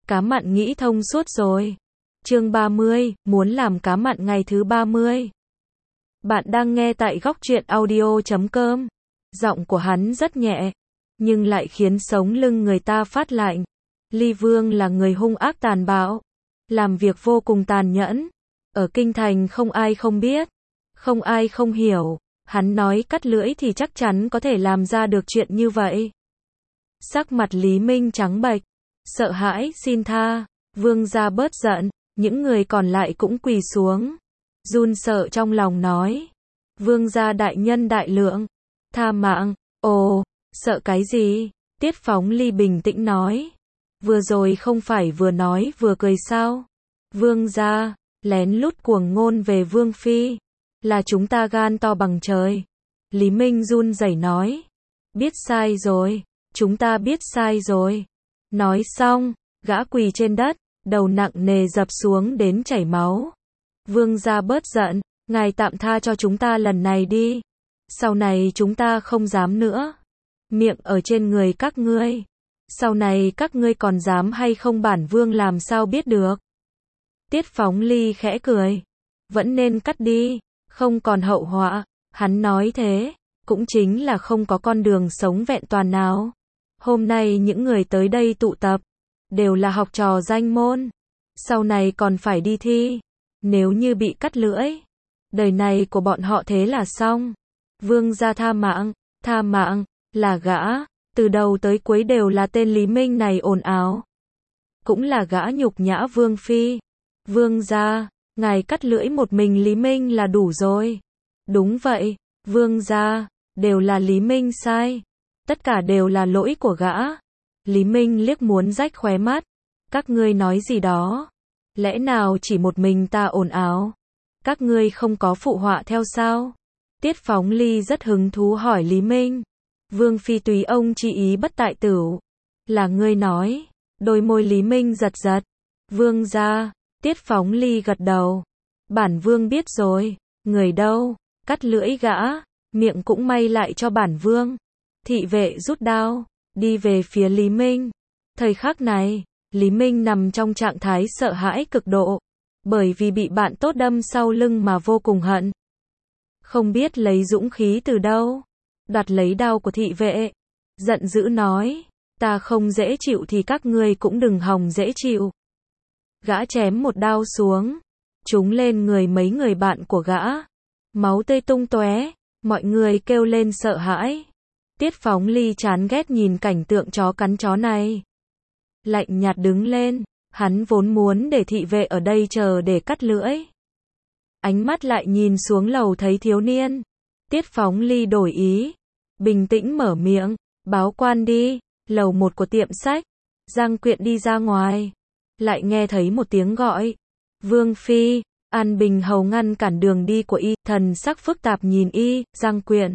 Cá mặn nghĩ thông suốt rồi. Chương 30, muốn làm cá mặn ngày thứ 30. Bạn đang nghe tại góc truyện audio.com. Giọng của hắn rất nhẹ, nhưng lại khiến sống lưng người ta phát lạnh. Ly Vương là người hung ác tàn bạo, làm việc vô cùng tàn nhẫn. Ở kinh thành không ai không biết, không ai không hiểu. Hắn nói cắt lưỡi thì chắc chắn có thể làm ra được chuyện như vậy. Sắc mặt Lý Minh trắng bệch, sợ hãi xin tha. Vương gia bớt giận, những người còn lại cũng quỳ xuống. Run sợ trong lòng nói: Vương gia đại nhân đại lượng, tha mạng. Ồ, sợ cái gì? Tiết Phóng Ly bình tĩnh nói. Vừa rồi không phải vừa nói vừa cười sao? Vương gia, lén lút cuồng ngôn về Vương Phi, là chúng ta gan to bằng trời. Lý Minh run rẩy nói. Biết sai rồi, chúng ta biết sai rồi. Nói xong, gã quỳ trên đất, đầu nặng nề dập xuống đến chảy máu. Vương gia bớt giận, ngài tạm tha cho chúng ta lần này đi. Sau này chúng ta không dám nữa. Miệng ở trên người các ngươi. Sau này các ngươi còn dám hay không bản vương làm sao biết được. Tiết Phóng Ly khẽ cười. Vẫn nên cắt đi, không còn hậu họa. Hắn nói thế, cũng chính là không có con đường sống vẹn toàn nào. Hôm nay những người tới đây tụ tập, đều là học trò danh môn. Sau này còn phải đi thi. Nếu như bị cắt lưỡi, đời này của bọn họ thế là xong. Vương gia tha mạng, là gã. Từ đầu tới cuối đều là tên Lý Minh này ồn ào. Cũng là gã nhục nhã Vương Phi. Vương gia, ngài cắt lưỡi một mình Lý Minh là đủ rồi. Đúng vậy, Vương gia, đều là Lý Minh sai. Tất cả đều là lỗi của gã. Lý Minh liếc muốn rách khóe mắt. Các ngươi nói gì đó? Lẽ nào chỉ một mình ta ồn ào? Các ngươi không có phụ họa theo sao? Tiết Phóng Ly rất hứng thú hỏi Lý Minh. Vương Phi tùy ông chi ý bất tại tửu. Là ngươi nói. Đôi môi Lý Minh giật giật. Vương gia. Tiết Phóng Ly gật đầu. Bản vương biết rồi. Người đâu? Cắt lưỡi gã. Miệng cũng may lại cho bản vương. Thị vệ rút đao, đi về phía Lý Minh. Thời khắc này, Lý Minh nằm trong trạng thái sợ hãi cực độ, bởi vì bị bạn tốt đâm sau lưng mà vô cùng hận. Không biết lấy dũng khí từ đâu, đoạt lấy đao của thị vệ, giận dữ nói, ta không dễ chịu thì các ngươi cũng đừng hòng dễ chịu. Gã chém một đao xuống, trúng lên người mấy người bạn của gã. Máu tươi tung tóe, mọi người kêu lên sợ hãi. Tiết Phóng Ly chán ghét nhìn cảnh tượng chó cắn chó này. Lạnh nhạt đứng lên, hắn vốn muốn để thị vệ ở đây chờ để cắt lưỡi. Ánh mắt lại nhìn xuống lầu thấy thiếu niên. Tiết Phóng Ly đổi ý, bình tĩnh mở miệng, báo quan đi, lầu 1 của tiệm sách. Giang Quyện đi ra ngoài, lại nghe thấy một tiếng gọi. Vương Phi. An Bình Hầu ngăn cản đường đi của y, thần sắc phức tạp nhìn y. Giang Quyện.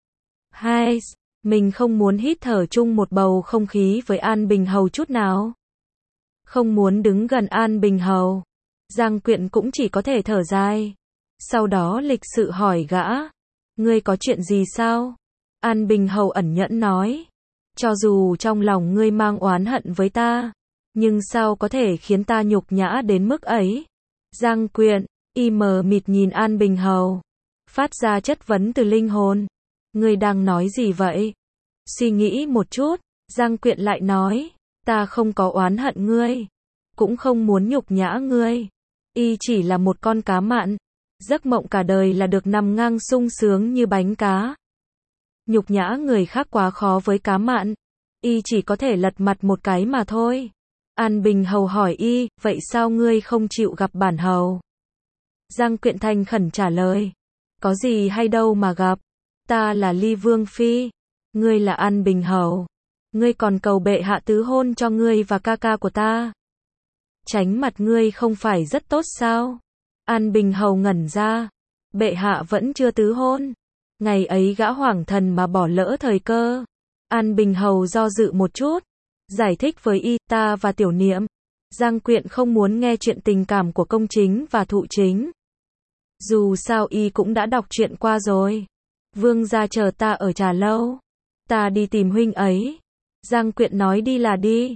Hai, mình không muốn hít thở chung một bầu không khí với An Bình Hầu chút nào. Không muốn đứng gần An Bình Hầu. Giang Quyện cũng chỉ có thể thở dài. Sau đó lịch sự hỏi gã. Ngươi có chuyện gì sao? An Bình Hầu ẩn nhẫn nói. Cho dù trong lòng ngươi mang oán hận với ta, nhưng sao có thể khiến ta nhục nhã đến mức ấy? Giang Quyện, y mờ mịt nhìn An Bình Hầu, phát ra chất vấn từ linh hồn. Ngươi đang nói gì vậy? Suy nghĩ một chút, Giang Quyện lại nói, ta không có oán hận ngươi, cũng không muốn nhục nhã ngươi. Y chỉ là một con cá mặn, giấc mộng cả đời là được nằm ngang sung sướng như bánh cá. Nhục nhã người khác quá khó với cá mặn, y chỉ có thể lật mặt một cái mà thôi. An Bình Hầu hỏi y, vậy sao ngươi không chịu gặp bản hầu? Giang Quyện thành khẩn trả lời, có gì hay đâu mà gặp, ta là Ly Vương Phi, ngươi là An Bình Hầu, ngươi còn cầu bệ hạ tứ hôn cho ngươi và ca ca của ta. Tránh mặt ngươi không phải rất tốt sao? An Bình Hầu ngẩn ra, bệ hạ vẫn chưa tứ hôn, ngày ấy gã hoàng thần mà bỏ lỡ thời cơ. An Bình Hầu do dự một chút, giải thích với y, ta và Tiểu Niệm. Giang Quyện không muốn nghe chuyện tình cảm của công chính và thụ chính. Dù sao y cũng đã đọc chuyện qua rồi. Vương gia chờ ta ở trà lâu. Ta đi tìm huynh ấy. Giang Quyện nói đi là đi.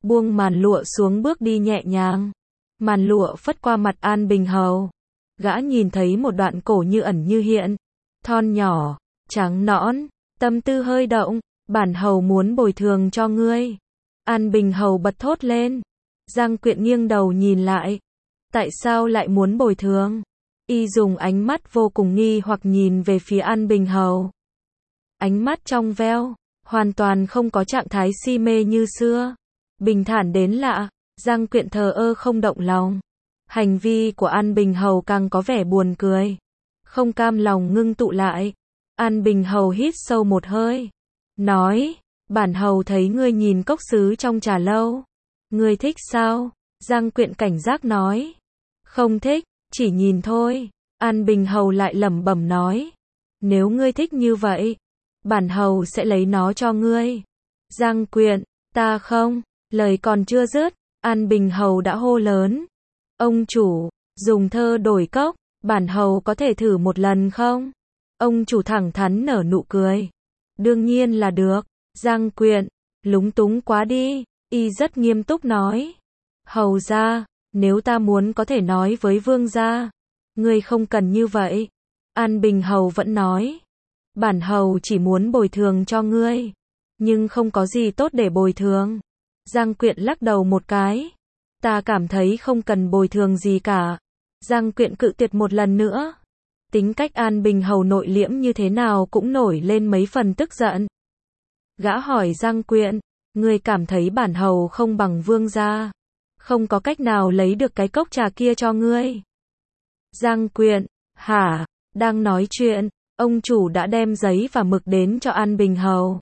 buông màn lụa xuống bước đi nhẹ nhàng. Màn lụa phất qua mặt An Bình Hầu. Gã nhìn thấy một đoạn cổ như ẩn như hiện, thon nhỏ, trắng nõn, tâm tư hơi động. Bản hầu muốn bồi thường cho ngươi. An Bình Hầu bật thốt lên. Giang Quyện nghiêng đầu nhìn lại. Tại sao lại muốn bồi thường? Y dùng ánh mắt vô cùng nghi hoặc nhìn về phía An Bình Hầu. Ánh mắt trong veo, hoàn toàn không có trạng thái si mê như xưa. Bình thản đến lạ, Giang Quyện thờ ơ không động lòng. Hành vi của An Bình Hầu càng có vẻ buồn cười. Không cam lòng ngưng tụ lại. An Bình Hầu hít sâu một hơi. Nói, bản hầu thấy ngươi nhìn cốc sứ trong trà lâu. Ngươi thích sao? Giang Quyện cảnh giác nói. Không thích, chỉ nhìn thôi. An Bình Hầu lại lẩm bẩm nói. Nếu ngươi thích như vậy, bản hầu sẽ lấy nó cho ngươi. Giang Quyện, ta không. Lời còn chưa dứt, An Bình Hầu đã hô lớn. Ông chủ, dùng thơ đổi cốc, bản hầu có thể thử một lần không? Ông chủ thẳng thắn nở nụ cười. Đương nhiên là được. Giang Quyện, lúng túng quá đi. Y rất nghiêm túc nói. Hầu gia, nếu ta muốn có thể nói với vương gia. Ngươi không cần như vậy. An Bình Hầu vẫn nói. Bản hầu chỉ muốn bồi thường cho ngươi. Nhưng không có gì tốt để bồi thường. Giang Quyện lắc đầu một cái. Ta cảm thấy không cần bồi thường gì cả. Giang Quyện cự tuyệt một lần nữa. Tính cách An Bình Hầu nội liễm như thế nào cũng nổi lên mấy phần tức giận. Gã hỏi Giang Quyện, ngươi cảm thấy bản hầu không bằng vương gia, không có cách nào lấy được cái cốc trà kia cho ngươi. Giang Quyện, hả, đang nói chuyện, ông chủ đã đem giấy và mực đến cho An Bình Hầu.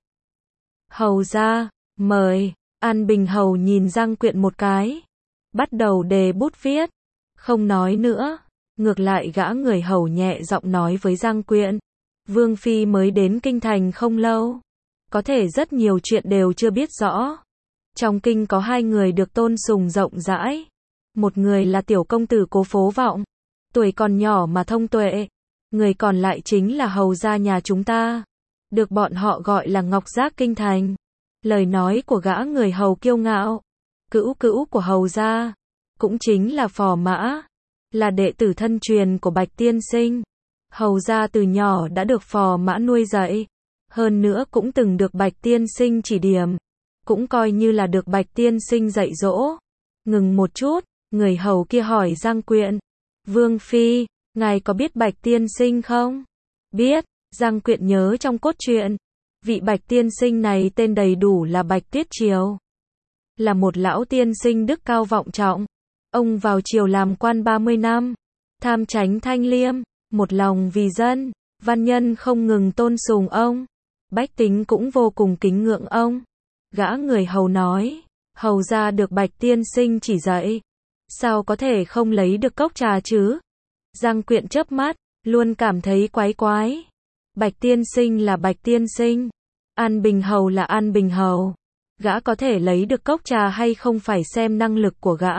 Hầu gia, mời. An Bình Hầu nhìn Giang Quyện một cái, bắt đầu đề bút viết, không nói nữa. Ngược lại gã người hầu nhẹ giọng nói với Giang Quyện. Vương Phi mới đến kinh thành không lâu. Có thể rất nhiều chuyện đều chưa biết rõ. Trong kinh có hai người được tôn sùng rộng rãi. Một người là tiểu công tử Cố Phố Vọng. Tuổi còn nhỏ mà thông tuệ. Người còn lại chính là hầu gia nhà chúng ta. Được bọn họ gọi là Ngọc Giác kinh thành. Lời nói của gã người hầu kiêu ngạo. Cữu cữu của hầu gia. Cũng chính là Phò Mã. Là đệ tử thân truyền của Bạch Tiên Sinh. Hầu gia từ nhỏ đã được Phò Mã nuôi dạy. Hơn nữa cũng từng được Bạch Tiên Sinh chỉ điểm. Cũng coi như là được Bạch Tiên Sinh dạy dỗ. Ngừng một chút, người hầu kia hỏi Giang Quyện. Vương Phi, ngài có biết Bạch Tiên Sinh không? Biết. Giang Quyện nhớ trong cốt truyện. Vị Bạch Tiên Sinh này tên đầy đủ là Bạch Tuyết Triều. Là một lão tiên sinh đức cao vọng trọng. Ông vào triều làm quan 30 năm. Tham chánh thanh liêm, một lòng vì dân. Văn nhân không ngừng tôn sùng ông. Bách tính cũng vô cùng kính ngưỡng ông. Gã người hầu nói. Hầu gia được Bạch Tiên Sinh chỉ dạy. Sao có thể không lấy được cốc trà chứ? Giang Quyện chớp mắt, luôn cảm thấy quái quái. Bạch Tiên Sinh là Bạch Tiên Sinh. An Bình Hầu là An Bình Hầu. Gã có thể lấy được cốc trà hay không phải xem năng lực của gã.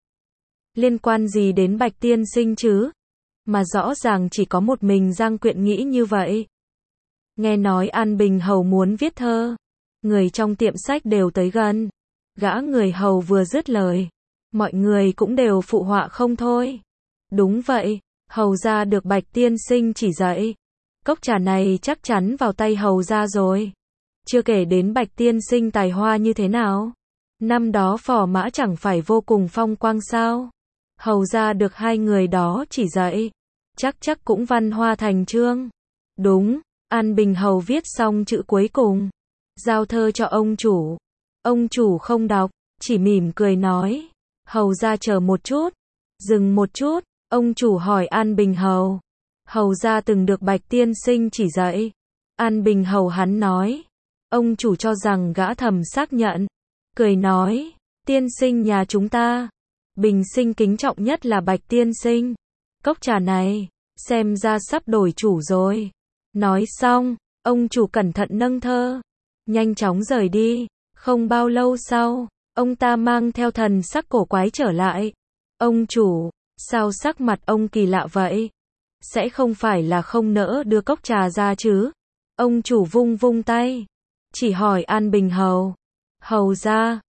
Liên quan gì đến Bạch Tiên Sinh chứ? Mà rõ ràng chỉ có một mình Giang Quyện nghĩ như vậy. Nghe nói An Bình Hầu muốn viết thơ. Người trong tiệm sách đều tới gần. Gã người hầu vừa dứt lời. Mọi người cũng đều phụ họa không thôi. Đúng vậy, hầu gia được Bạch Tiên Sinh chỉ dạy. Cốc trà này chắc chắn vào tay hầu gia rồi. Chưa kể đến Bạch Tiên Sinh tài hoa như thế nào. Năm đó Phò Mã chẳng phải vô cùng phong quang sao. Hầu gia được hai người đó chỉ dạy. Chắc cũng văn hoa thành chương. Đúng, An Bình Hầu viết xong chữ cuối cùng. Giao thơ cho ông chủ. Ông chủ không đọc, chỉ mỉm cười nói. Hầu gia chờ một chút. Dừng một chút, ông chủ hỏi An Bình Hầu. Hầu gia từng được Bạch Tiên Sinh chỉ dạy. An Bình Hầu hắn nói. Ông chủ cho rằng gã thầm xác nhận. Cười nói. Tiên sinh nhà chúng ta. Bình sinh kính trọng nhất là Bạch Tiên Sinh. Cốc trà này, xem ra sắp đổi chủ rồi. Nói xong, ông chủ cẩn thận nâng thơ. Nhanh chóng rời đi. Không bao lâu sau, ông ta mang theo thần sắc cổ quái trở lại. Ông chủ, sao sắc mặt ông kỳ lạ vậy? Sẽ không phải là không nỡ đưa cốc trà ra chứ? Ông chủ vung vung tay. Chỉ hỏi An Bình Hầu. Hầu gia,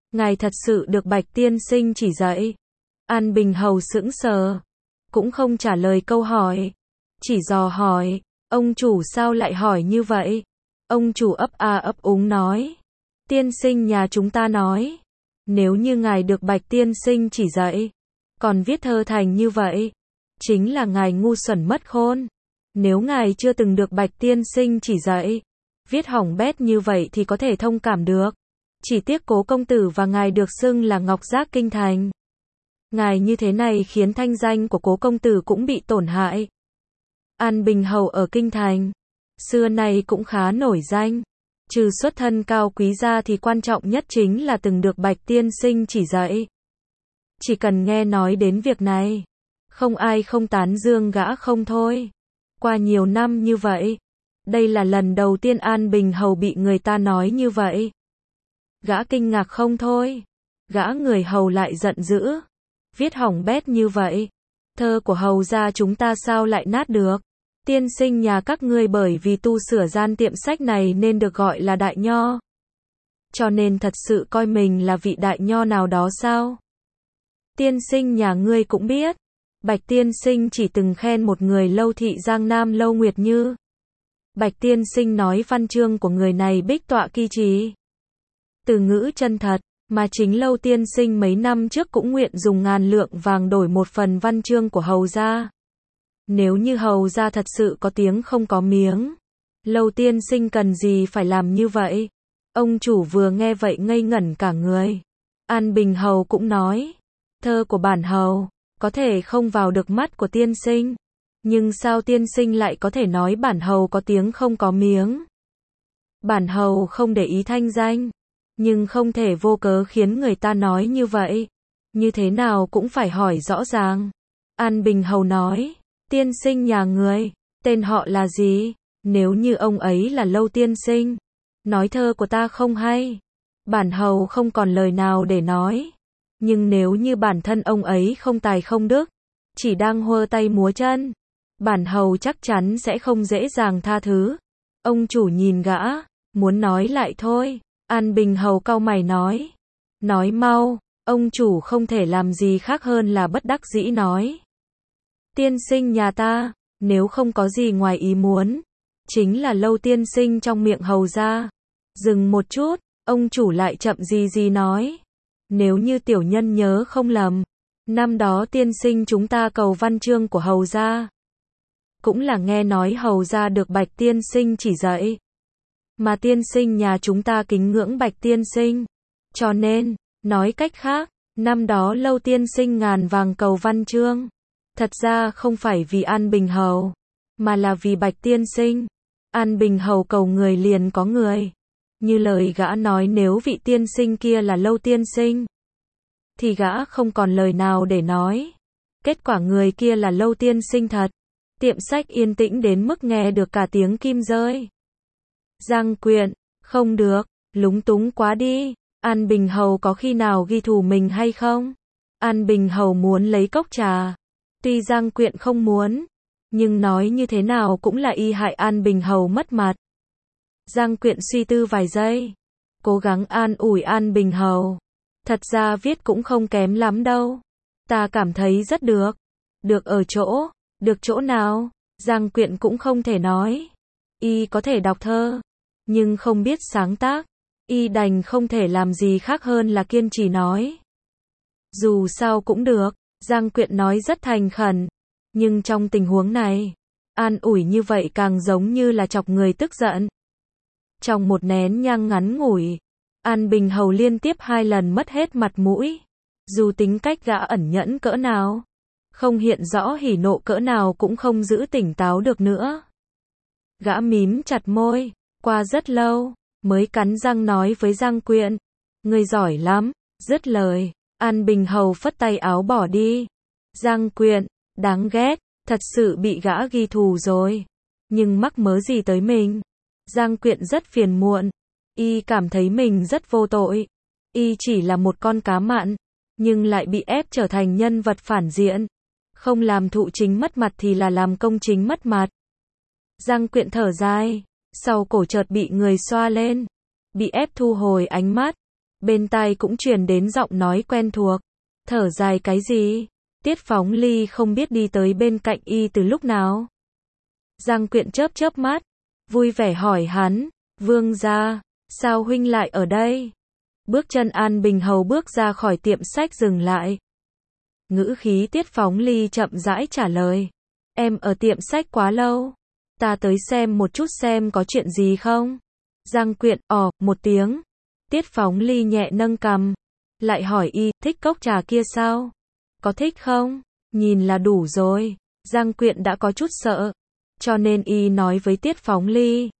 Ngài thật sự được Bạch tiên sinh chỉ dạy. An Bình Hầu sững sờ, cũng không trả lời câu hỏi, chỉ dò hỏi, ông chủ sao lại hỏi như vậy? Ông chủ ấp a ấp úng nói, tiên sinh nhà chúng ta nói, nếu như ngài được Bạch tiên sinh chỉ dạy, còn viết thơ thành như vậy, chính là ngài ngu xuẩn mất khôn. Nếu ngài chưa từng được Bạch tiên sinh chỉ dạy, viết hỏng bét như vậy thì có thể thông cảm được. Chỉ tiếc Cố công tử và ngài được xưng là Ngọc Giác kinh thành. Ngài như thế này khiến thanh danh của Cố công tử cũng bị tổn hại. An Bình Hầu ở kinh thành, xưa nay cũng khá nổi danh. Trừ xuất thân cao quý ra thì quan trọng nhất chính là từng được Bạch tiên sinh chỉ dạy. Chỉ cần nghe nói đến việc này, không ai không tán dương gã không thôi. Qua nhiều năm như vậy, đây là lần đầu tiên An Bình Hầu bị người ta nói như vậy. Gã kinh ngạc không thôi. Gã người hầu lại giận dữ. Viết hỏng bét như vậy, thơ của hầu gia chúng ta sao lại nát được? Tiên sinh nhà các ngươi bởi vì tu sửa gian tiệm sách này nên được gọi là đại nho. Cho nên thật sự coi mình là vị đại nho nào đó sao? Tiên sinh nhà ngươi cũng biết, Bạch tiên sinh chỉ từng khen một người Lâu thị Giang Nam Lâu Nguyệt Như. Bạch tiên sinh nói văn chương của người này bích tọa kỳ trì. Từ ngữ chân thật, mà chính Lâu tiên sinh mấy năm trước cũng nguyện dùng ngàn lượng vàng đổi một phần văn chương của hầu gia. Nếu như hầu gia thật sự có tiếng không có miếng, Lâu tiên sinh cần gì phải làm như vậy? Ông chủ vừa nghe vậy ngây ngẩn cả người. An Bình Hầu cũng nói, thơ của bản hầu có thể không vào được mắt của tiên sinh, nhưng sao tiên sinh lại có thể nói bản hầu có tiếng không có miếng? Bản hầu không để ý thanh danh, nhưng không thể vô cớ khiến người ta nói như vậy. Như thế nào cũng phải hỏi rõ ràng. An Bình Hầu nói, tiên sinh nhà người, tên họ là gì? Nếu như ông ấy là Lâu tiên sinh, nói thơ của ta không hay, bản hầu không còn lời nào để nói. Nhưng nếu như bản thân ông ấy không tài không đức, chỉ đang huơ tay múa chân, bản hầu chắc chắn sẽ không dễ dàng tha thứ. Ông chủ nhìn gã, muốn nói lại thôi. An Bình Hầu cau mày nói mau. Ông chủ không thể làm gì khác hơn là bất đắc dĩ nói, tiên sinh nhà ta, nếu không có gì ngoài ý muốn, chính là Lâu tiên sinh trong miệng hầu gia. Dừng một chút, ông chủ lại chậm gì nói, nếu như tiểu nhân nhớ không lầm, năm đó tiên sinh chúng ta cầu văn chương của hầu gia, cũng là nghe nói hầu gia được Bạch tiên sinh chỉ dạy, mà tiên sinh nhà chúng ta kính ngưỡng Bạch tiên sinh, cho nên, nói cách khác, năm đó Lâu tiên sinh ngàn vàng cầu văn chương, thật ra không phải vì An Bình Hầu, mà là vì Bạch tiên sinh. An Bình Hầu cầu người liền có người. Như lời gã nói, nếu vị tiên sinh kia là Lâu tiên sinh, thì gã không còn lời nào để nói. Kết quả người kia là Lâu tiên sinh thật. Tiệm sách yên tĩnh đến mức nghe được cả tiếng kim rơi. Giang Quyện, không được, lúng túng quá đi. An Bình Hầu có khi nào ghi thù mình hay không? An Bình Hầu muốn lấy cốc trà. Tuy Giang Quyện không muốn, nhưng nói như thế nào cũng là y hại An Bình Hầu mất mặt. Giang Quyện suy tư vài giây, cố gắng an ủi An Bình Hầu. Thật ra viết cũng không kém lắm đâu. Ta cảm thấy rất được. Được ở chỗ, được chỗ nào? Giang Quyện cũng không thể nói. Y có thể đọc thơ, nhưng không biết sáng tác. Y đành không thể làm gì khác hơn là kiên trì nói. Dù sao cũng được, Giang Quyện nói rất thành khẩn. Nhưng trong tình huống này, an ủi như vậy càng giống như là chọc người tức giận. Trong một nén nhang ngắn ngủi, An Bình Hầu liên tiếp 2 lần mất hết mặt mũi. Dù tính cách gã ẩn nhẫn cỡ nào, không hiện rõ hỉ nộ cỡ nào cũng không giữ tỉnh táo được nữa. Gã mím chặt môi, qua rất lâu, mới cắn răng nói với Giang Quyện, ngươi giỏi lắm. Dứt lời, An Bình Hầu phất tay áo bỏ đi. Giang Quyện, đáng ghét, thật sự bị gã ghi thù rồi. Nhưng mắc mớ gì tới mình? Giang Quyện rất phiền muộn. Y cảm thấy mình rất vô tội. Y chỉ là một con cá mặn, nhưng lại bị ép trở thành nhân vật phản diện. Không làm thụ chính mất mặt thì là làm công chính mất mặt. Giang Quyện thở dài, sau cổ chợt bị người xoa lên, bị ép thu hồi ánh mắt. Bên tai cũng truyền đến giọng nói quen thuộc. Thở dài cái gì? Tiết Phóng Ly không biết đi tới bên cạnh y từ lúc nào. Giang Quyện chớp chớp mắt, vui vẻ hỏi hắn, Vương gia, sao huynh lại ở đây? Bước chân An Bình Hầu bước ra khỏi tiệm sách dừng lại. Ngữ khí Tiết Phóng Ly chậm rãi trả lời, em ở tiệm sách quá lâu, ta tới xem một chút xem có chuyện gì không? Giang Quyện, một tiếng. Tiết Phóng Ly nhẹ nâng cằm, lại hỏi y, thích cốc trà kia sao? Có thích không? Nhìn là đủ rồi. Giang Quyện đã có chút sợ, cho nên y nói với Tiết Phóng Ly,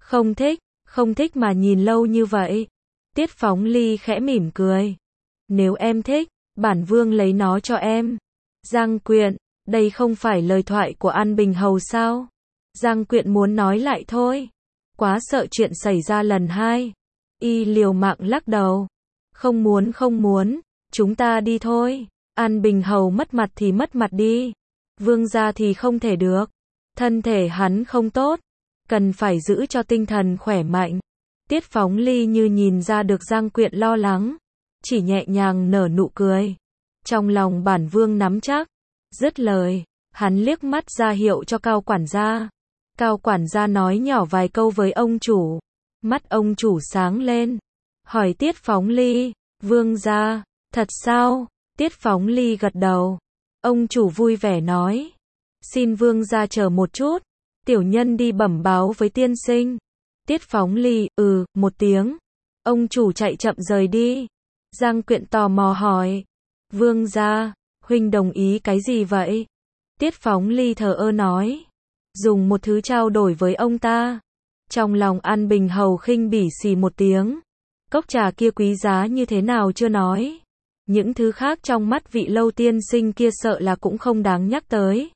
không thích mà nhìn lâu như vậy. Tiết Phóng Ly khẽ mỉm cười, nếu em thích, bản vương lấy nó cho em. Giang Quyện, đây không phải lời thoại của An Bình Hầu sao? Giang Quyện muốn nói lại thôi, quá sợ chuyện xảy ra lần hai. Y liều mạng lắc đầu, không muốn, chúng ta đi thôi. An Bình Hầu mất mặt thì mất mặt đi, vương gia thì không thể được, thân thể hắn không tốt, cần phải giữ cho tinh thần khỏe mạnh. Tiết Phóng Ly như nhìn ra được Giang Quyện lo lắng, chỉ nhẹ nhàng nở nụ cười. Trong lòng bản vương nắm chắc. Dứt lời, hắn liếc mắt ra hiệu cho Cao quản gia. Cao quản gia nói nhỏ vài câu với ông chủ. Mắt ông chủ sáng lên, hỏi Tiết Phóng Ly, vương gia, thật sao? Tiết Phóng Ly gật đầu. Ông chủ vui vẻ nói, xin vương gia chờ một chút, tiểu nhân đi bẩm báo với tiên sinh. Tiết Phóng Ly, một tiếng. Ông chủ chạy chậm rời đi. Giang Quyện tò mò hỏi, vương gia, huynh đồng ý cái gì vậy? Tiết Phóng Ly thờ ơ nói, dùng một thứ trao đổi với ông ta. Trong lòng An Bình Hầu khinh bỉ xì một tiếng. Cốc trà kia quý giá như thế nào chưa nói. Những thứ khác trong mắt vị Lâu tiên sinh kia sợ là cũng không đáng nhắc tới.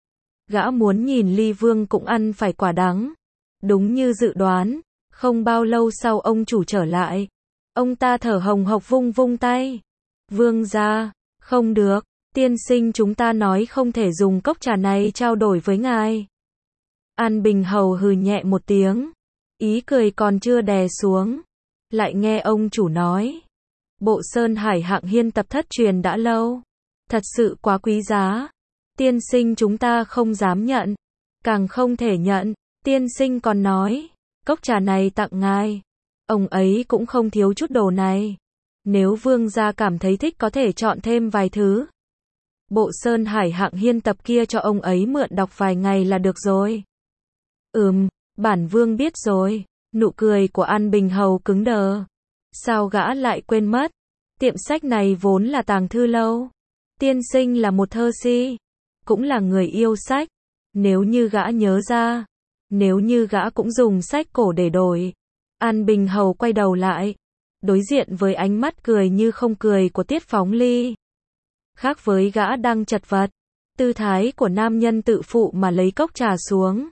Gã muốn nhìn Ly Vương cũng ăn phải quả đắng. Đúng như dự đoán, không bao lâu sau ông chủ trở lại. Ông ta thở hồng hộc vung vung tay. Vương gia, không được, tiên sinh chúng ta nói không thể dùng cốc trà này trao đổi với ngài. An Bình Hầu hừ nhẹ một tiếng, ý cười còn chưa đè xuống, lại nghe ông chủ nói, bộ Sơn Hải Hạng Hiên tập thất truyền đã lâu, thật sự quá quý giá, tiên sinh chúng ta không dám nhận, càng không thể nhận. Tiên sinh còn nói, cốc trà này tặng ngài, ông ấy cũng không thiếu chút đồ này, nếu vương gia cảm thấy thích có thể chọn thêm vài thứ. Bộ Sơn Hải Hạng Hiên tập kia cho ông ấy mượn đọc vài ngày là được rồi. Bản vương biết rồi. Nụ cười của An Bình Hầu cứng đờ. Sao gã lại quên mất? Tiệm sách này vốn là tàng thư lâu. Tiên sinh là một thơ si, cũng là người yêu sách. Nếu như gã nhớ ra, nếu như gã cũng dùng sách cổ để đổi. An Bình Hầu quay đầu lại, đối diện với ánh mắt cười như không cười của Tiết Phóng Ly. Khác với gã đang chật vật, tư thái của nam nhân tự phụ mà lấy cốc trà xuống,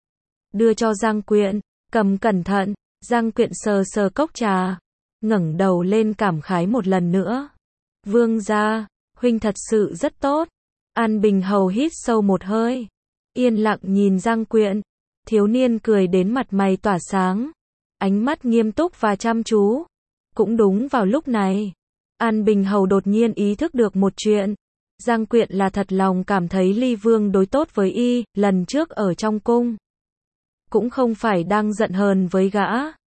đưa cho Giang Quyện, cầm cẩn thận. Giang Quyện sờ sờ cốc trà, ngẩng đầu lên cảm khái một lần nữa. Vương gia, huynh thật sự rất tốt. An Bình Hầu hít sâu một hơi, yên lặng nhìn Giang Quyện. Thiếu niên cười đến mặt mày tỏa sáng, ánh mắt nghiêm túc và chăm chú. Cũng đúng vào lúc này, An Bình Hầu đột nhiên ý thức được một chuyện. Giang Quyện là thật lòng cảm thấy Ly Vương đối tốt với y, lần trước ở trong cung. Cũng không phải đang giận hờn với gã.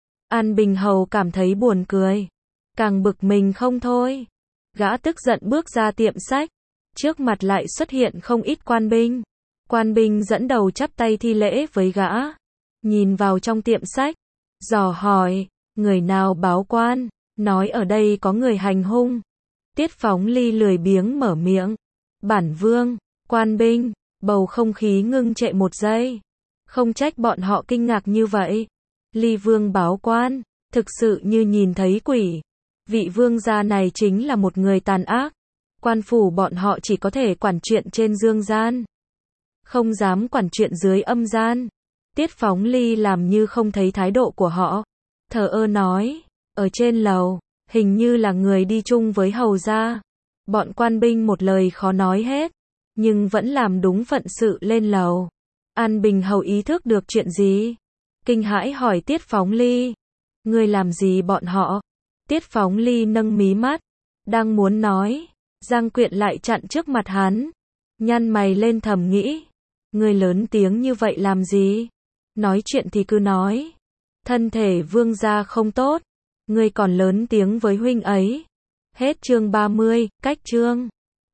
An Bình Hầu cảm thấy buồn cười, càng bực mình không thôi. Gã tức giận bước ra tiệm sách, trước mặt lại xuất hiện không ít quan binh. Quan binh dẫn đầu chắp tay thi lễ với gã, nhìn vào trong tiệm sách, dò hỏi, người nào báo quan, nói ở đây có người hành hung. Tiết Phóng Ly lười biếng mở miệng, bản vương, quan binh, bầu không khí ngưng trệ một giây. Không trách bọn họ kinh ngạc như vậy. Ly Vương báo quan, thực sự như nhìn thấy quỷ. Vị vương gia này chính là một người tàn ác. Quan phủ bọn họ chỉ có thể quản chuyện trên dương gian, không dám quản chuyện dưới âm gian. Tiết Phóng Ly làm như không thấy thái độ của họ, thờ ơ nói, ở trên lầu, hình như là người đi chung với hầu gia. Bọn quan binh một lời khó nói hết, nhưng vẫn làm đúng phận sự lên lầu. An Bình Hầu ý thức được chuyện gì, kinh hãi hỏi Tiết Phóng Ly, ngươi làm gì bọn họ? Tiết Phóng Ly nâng mí mắt, đang muốn nói, Giang Quyện lại chặn trước mặt hắn, nhăn mày lên thầm nghĩ, ngươi lớn tiếng như vậy làm gì? Nói chuyện thì cứ nói, thân thể Vương gia không tốt, ngươi còn lớn tiếng với huynh ấy. Hết chương 30, cách chương